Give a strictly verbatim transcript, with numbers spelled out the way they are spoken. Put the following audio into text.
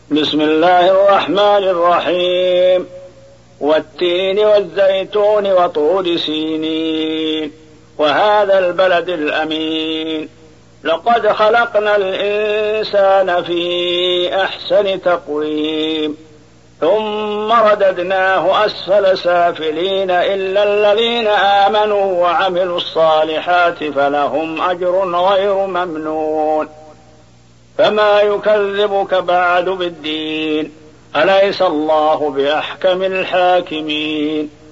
بسم الله الرحمن الرحيم. والتين والزيتون وطور سينين وهذا البلد الأمين لقد خلقنا الإنسان في أحسن تقويم ثم رددناه أسفل سافلين إلا الذين آمنوا وعملوا الصالحات فلهم أجر غير ممنون. فما يكذبك بعد بالدين أليس الله بأحكم الحاكمين.